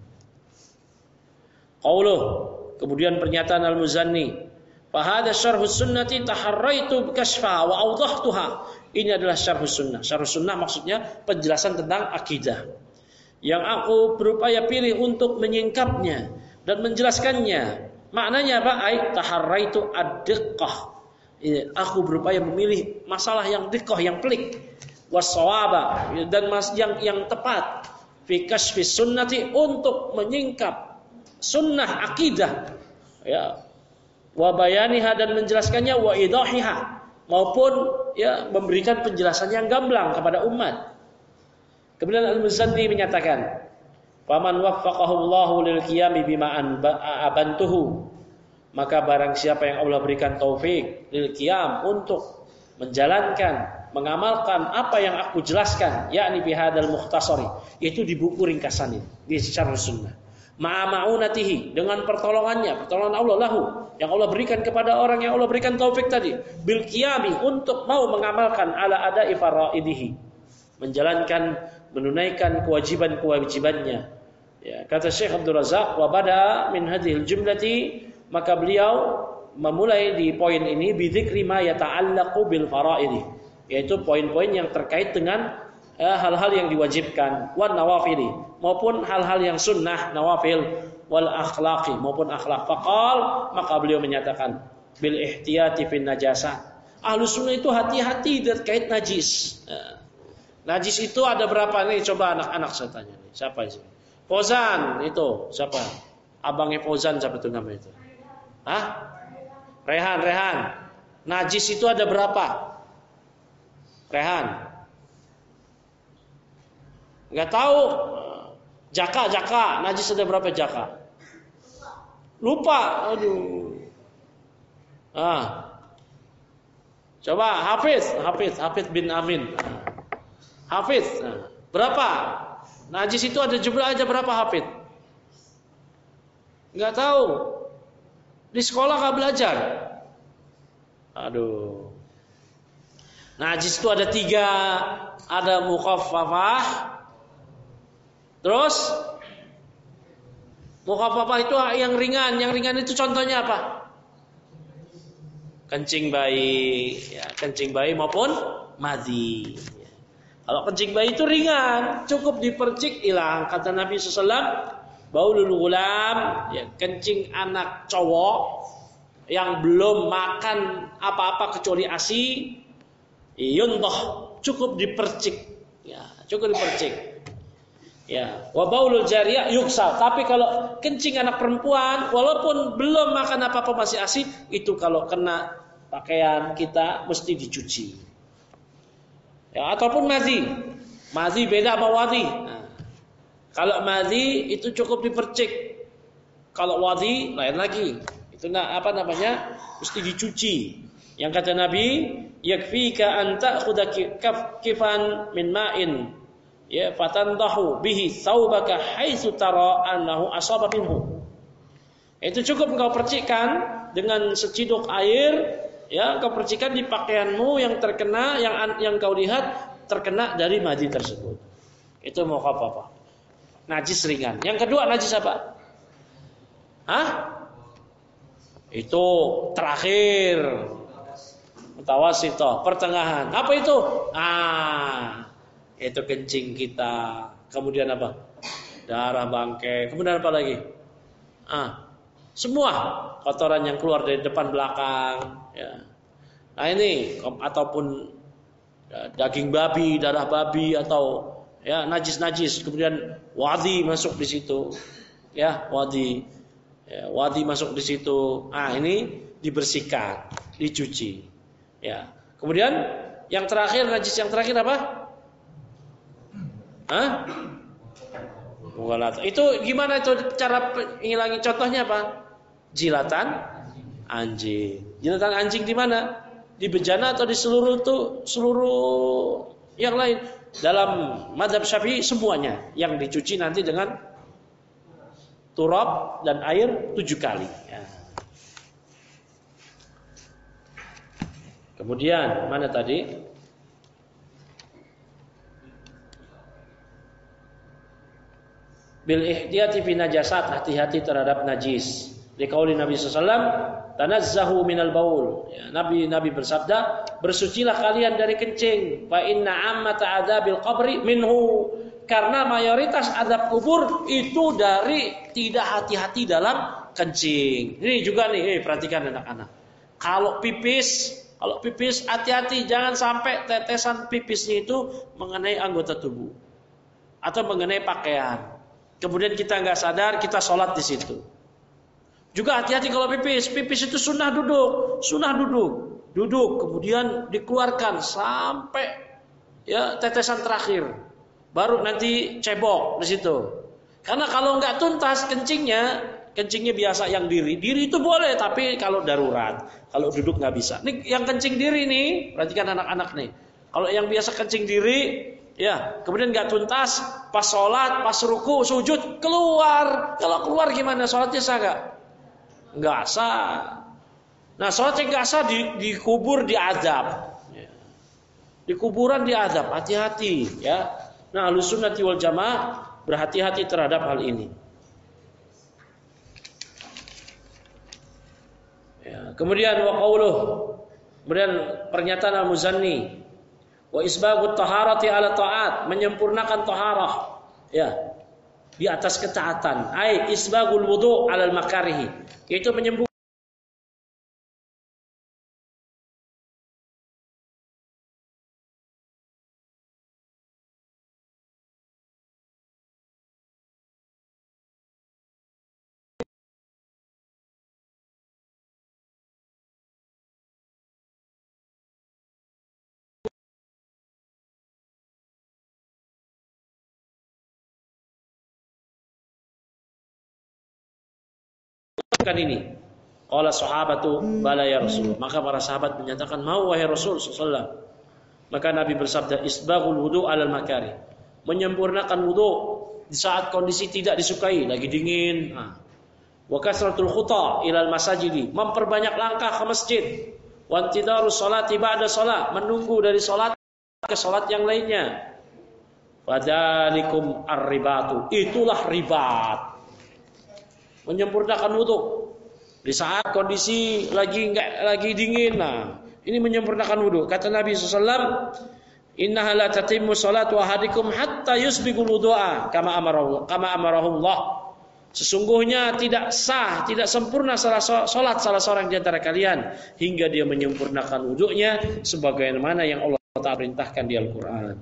Qauluh, kemudian pernyataan Al-Muzanni, fa hadza syarhus sunnati taharraitu kashfa wa awdahtuha. Ini adalah syarhus sunnah. Syarhus sunnah maksudnya penjelasan tentang akidah, yang aku berupaya pilih untuk menyingkapnya dan menjelaskannya. Maknanya apa? Ai taharraitu ad-diqqah. Aku berupaya memilih masalah yang diqqah, yang pelik, was-shawaba, dan mas yang yang tepat, fi kashfi sunnati, untuk menyingkap sunnah akidah, ya, wa bayaniha, dan menjelaskannya, wa idahiha, maupun ya memberikan penjelasan yang gamblang kepada umat. Kemudian Al-Muzanni menyatakan, faman waffaqahu Allahu lil qiyami bima abantuhu, maka barang siapa yang Allah berikan taufik lil qiyam, untuk menjalankan, mengamalkan apa yang aku jelaskan, yakni bihadal mukhtasari, yaitu di buku ringkasan ini, di Syarh Sunnah. Ma'a ma'unatihi, dengan pertolongannya, pertolongan Allah lahu, yang Allah berikan kepada orang yang Allah berikan taufik tadi, bil qiyami, untuk mau mengamalkan ala ada'i faraidihi, menjalankan, menunaikan kewajiban-kewajibannya. Ya, kata Syekh Abdul Razak, wa bada min hadhil jumlati, maka beliau memulai di poin ini bidzikri ma yata'allaqu bil faraidi, yaitu poin-poin yang terkait dengan eh, hal-hal yang diwajibkan, wan nawafili, maupun hal-hal yang sunnah nawafil, wal akhlaqi, maupun akhlak. Faqal, maka beliau menyatakan bil ihtiyati fin najasah, Ahlus Sunnah itu hati-hati terkait najis. Nah, najis itu ada berapa nih? Coba anak-anak saya tanya nih. Siapa itu? Fauzan itu siapa? Abangnya Fauzan siapa itu namanya itu? Hah? Rehan, Rehan. Najis itu ada berapa? Rehan. Enggak tahu. Jaka, jaka. Najis ada berapa jaka? Lupa. Aduh. Ah. Coba Hafiz, Hafiz, Hafiz bin Amin. Hafiz. Nah, berapa? Najis itu ada jumlah aja berapa Hafiz? Enggak tahu. Di sekolah enggak belajar. Aduh. Najis itu ada tiga. Ada mukhaffafah. Terus mukhaffafah itu yang ringan. Yang ringan itu contohnya apa? Kencing bayi, ya, kencing bayi maupun madhi. Ya. Kalau kencing bayi itu ringan, cukup dipercik hilang. Kata Nabi shallallahu alaihi wasallam, baulul gulam, ya, kencing anak cowok yang belum makan apa-apa kecuali ASI, yuntoh, cukup dipercik, ya, cukup dipercik. Ya, wa baulul jariyah yuksal. Tapi kalau kencing anak perempuan, walaupun belum makan apa-apa masih ASI, itu kalau kena pakaian kita mesti dicuci. Ya, ataupun madhi. Madhi beda sama wadhi. Nah, kalau madhi itu cukup dipercik. Kalau wadhi lain lagi. Itu nah, apa namanya? Mesti dicuci. Yang kata Nabi, yakfika an ta'khudha kifan min ma'in, ya, fatandahu bihi thawbaka haitsu tara annahu asaba minhu. Itu cukup engkau percikkan dengan seciduk air, ya, engkau percikan di pakaianmu yang terkena, yang yang kau lihat terkena dari madhi tersebut. Itu mukhaffafah. Najis ringan. Yang kedua najis apa? Hah? Itu terakhir. Mutawasithah, pertengahan. Apa itu? Ah, itu kencing kita. Kemudian apa? Darah bangkai. Kemudian apa lagi? Ah, semua kotoran yang keluar dari depan belakang, ya. Nah ini ataupun ya, daging babi, darah babi atau ya najis-najis, kemudian wadi masuk di situ, ya wadi, ya, wadi masuk di situ. Ah ini dibersihkan, dicuci, ya. Kemudian yang terakhir najis yang terakhir apa? Hah? Mughalatah. Itu gimana itu cara ngilangin? Contohnya apa? Jilatan anjing. Jilatan anjing di mana? Di bejana atau di seluruh tuh seluruh yang lain? Dalam mazhab Syafi'i semuanya yang dicuci nanti dengan turab dan air tujuh kali. Ya. Kemudian mana tadi? Bil ihtiyati fi najasat, hati-hati terhadap najis. Liqauli Nabi sallallahu alaihi wasallam, tanazzahu minal baul. Ya, Nabi Nabi bersabda, bersucilah kalian dari kencing. Fa inna ammata adzabil qabri minhu. Karena mayoritas azab kubur itu dari tidak hati-hati dalam kencing. Ini juga nih, eh, perhatikan anak-anak. Kalau pipis, kalau pipis hati-hati, jangan sampai tetesan pipisnya itu mengenai anggota tubuh atau mengenai pakaian. Kemudian kita nggak sadar, kita sholat di situ. Juga hati-hati kalau pipis. Pipis itu sunnah duduk, sunnah duduk, duduk. Kemudian dikeluarkan sampai ya tetesan terakhir, baru nanti cebok di situ. Karena kalau nggak tuntas kencingnya, kencingnya biasa yang diri. Diri itu boleh, tapi kalau darurat. Kalau duduk nggak bisa. Nih yang kencing diri nih, perhatikan anak-anak nih. Kalau yang biasa kencing diri, ya, kemudian nggak tuntas, pas sholat, pas ruku, sujud, keluar. Kalau keluar gimana? Sholatnya sah nggak? Nggak sah. Nah, sholatnya nggak sah, di, dikubur, diadab. Ya. Di kuburan diadab, hati-hati. Ya. Nah, Ahlussunnah wal Jamaah berhati-hati terhadap hal ini. Ya. Kemudian wa qauluh, kemudian pernyataan Al-Muzanni, wa isbagut taharati ala ta'at, menyempurnakan taharah, ya, di atas ketaatan. Ai isbagul wudu ala al-makarihi, yaitu menyempurnakan ini. Qala sahabatu bala ya Rasul. Maka para sahabat menyatakan, mau wahai Rasul sallallahu alaihi wasallam. Maka Nabi bersabda, isbaghul wudu alal makari, menyempurnakan wudu di saat kondisi tidak disukai, lagi dingin. Nah. Wa kasratul khuta ilal masajidi, memperbanyak langkah ke masjid. Wa intidarus salati ba'da salat, menunggu dari salat ke salat yang lainnya. Fadzalikum ar-ribatu, itulah ribat. Menyempurnakan wudu di saat kondisi lagi enggak lagi dingin. Nah, ini menyempurnakan wudu. Kata Nabi sallallahu alaihi wasallam, innaha la tatimmu salatu ahadikum hatta yusbighul wudu'a kama amarahu kama amarahullah. Sesungguhnya tidak sah, tidak sempurna salah salat salah seorang di antara kalian hingga dia menyempurnakan wudunya sebagaimana yang Allah Ta'ala perintahkan di Al-Qur'an.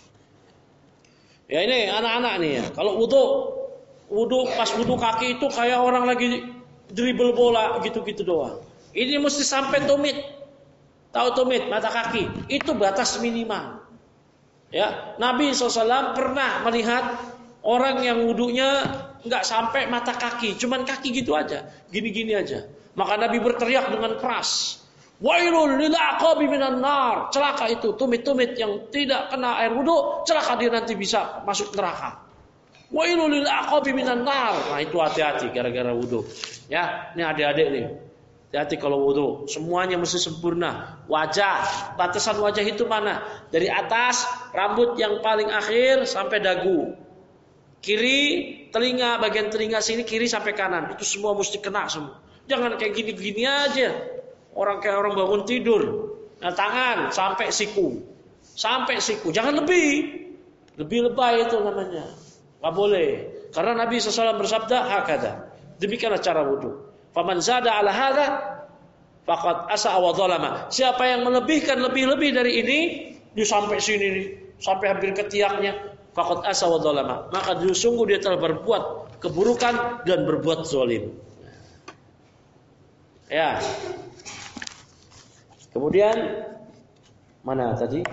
Ya ini anak-anak nih ya. Kalau wudu Wudu pas wudu kaki itu kayak orang lagi dribble bola gitu-gitu doang. Ini mesti sampai tumit. Tahu tumit, mata kaki. Itu batas minimal. Ya, Nabi shallallahu alaihi wasallam pernah melihat orang yang wudunya nggak sampai mata kaki, cuman kaki gitu aja, gini-gini aja. Maka Nabi berteriak dengan keras, wailul lil aqabi minan nar. Celaka itu tumit-tumit yang tidak kena air wudu, celaka dia nanti bisa masuk neraka. Wailul lil aqabi minan nar. Nah itu hati-hati gara-gara wudu. Ya, ini adik-adik nih. Hati-hati kalau wudu, semuanya mesti sempurna. Wajah, batasan wajah itu mana? Dari atas rambut yang paling akhir sampai dagu. Kiri, telinga, bagian telinga sini kiri sampai kanan. Itu semua mesti kena semua. Jangan kayak gini-gini aja. Orang kayak orang bangun tidur. Nah, tangan sampai siku. Sampai siku, jangan lebih. Lebih lebay itu namanya. Gak boleh. Karena Nabi shallallahu alaihi wasallam bersabda, hakada. Demikianlah cara wudu. Faman zada ala hadha faqad asa wa zalama. Siapa yang melebihkan lebih-lebih dari ini, dia sampai sini nih, sampai hampir ketiaknya, faqad asa wa zalama. Maka dia sungguh dia telah berbuat keburukan dan berbuat zalim. Ya. Kemudian mana tadi?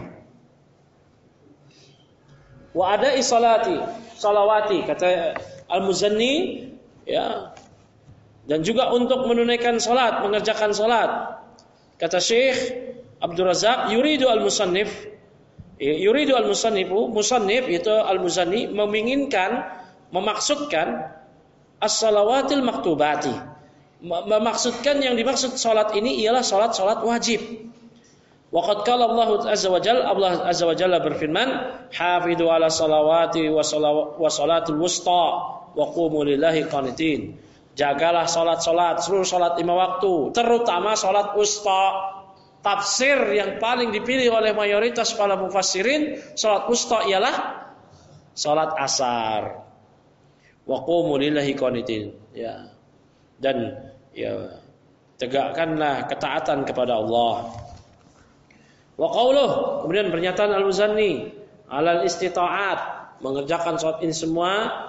Wa ada'i salati, salawati, kata Al-Muzanni, ya. Dan juga untuk menunaikan salat, mengerjakan salat. Kata Syekh Abdul Razak, yuridu al-musannif, yuridu al-musannifu, musannif itu Al-Muzanni menginginkan, memaksudkan as-salawatil maktubati. Memaksudkan yang dimaksud salat ini ialah salat-salat wajib. Waqad qala Allah azza wa jalla, Allah azza wa jalla berfirman, hafidu ala salawati wa salatul wusta wa qumu lillahi qanitin. Jagalah salat-salat, seluruh salat lima waktu, terutama salat wusta. Tafsir yang paling dipilih oleh mayoritas para mufassirin, salat wusta ialah salat asar. Wa qumu lillahi qanitin. Ya. Dan ya, tegakkanlah ketaatan kepada Allah. Wa qauluh, kemudian pernyataan Al-Muzanni, alal istita'at, mengerjakan salat ini semua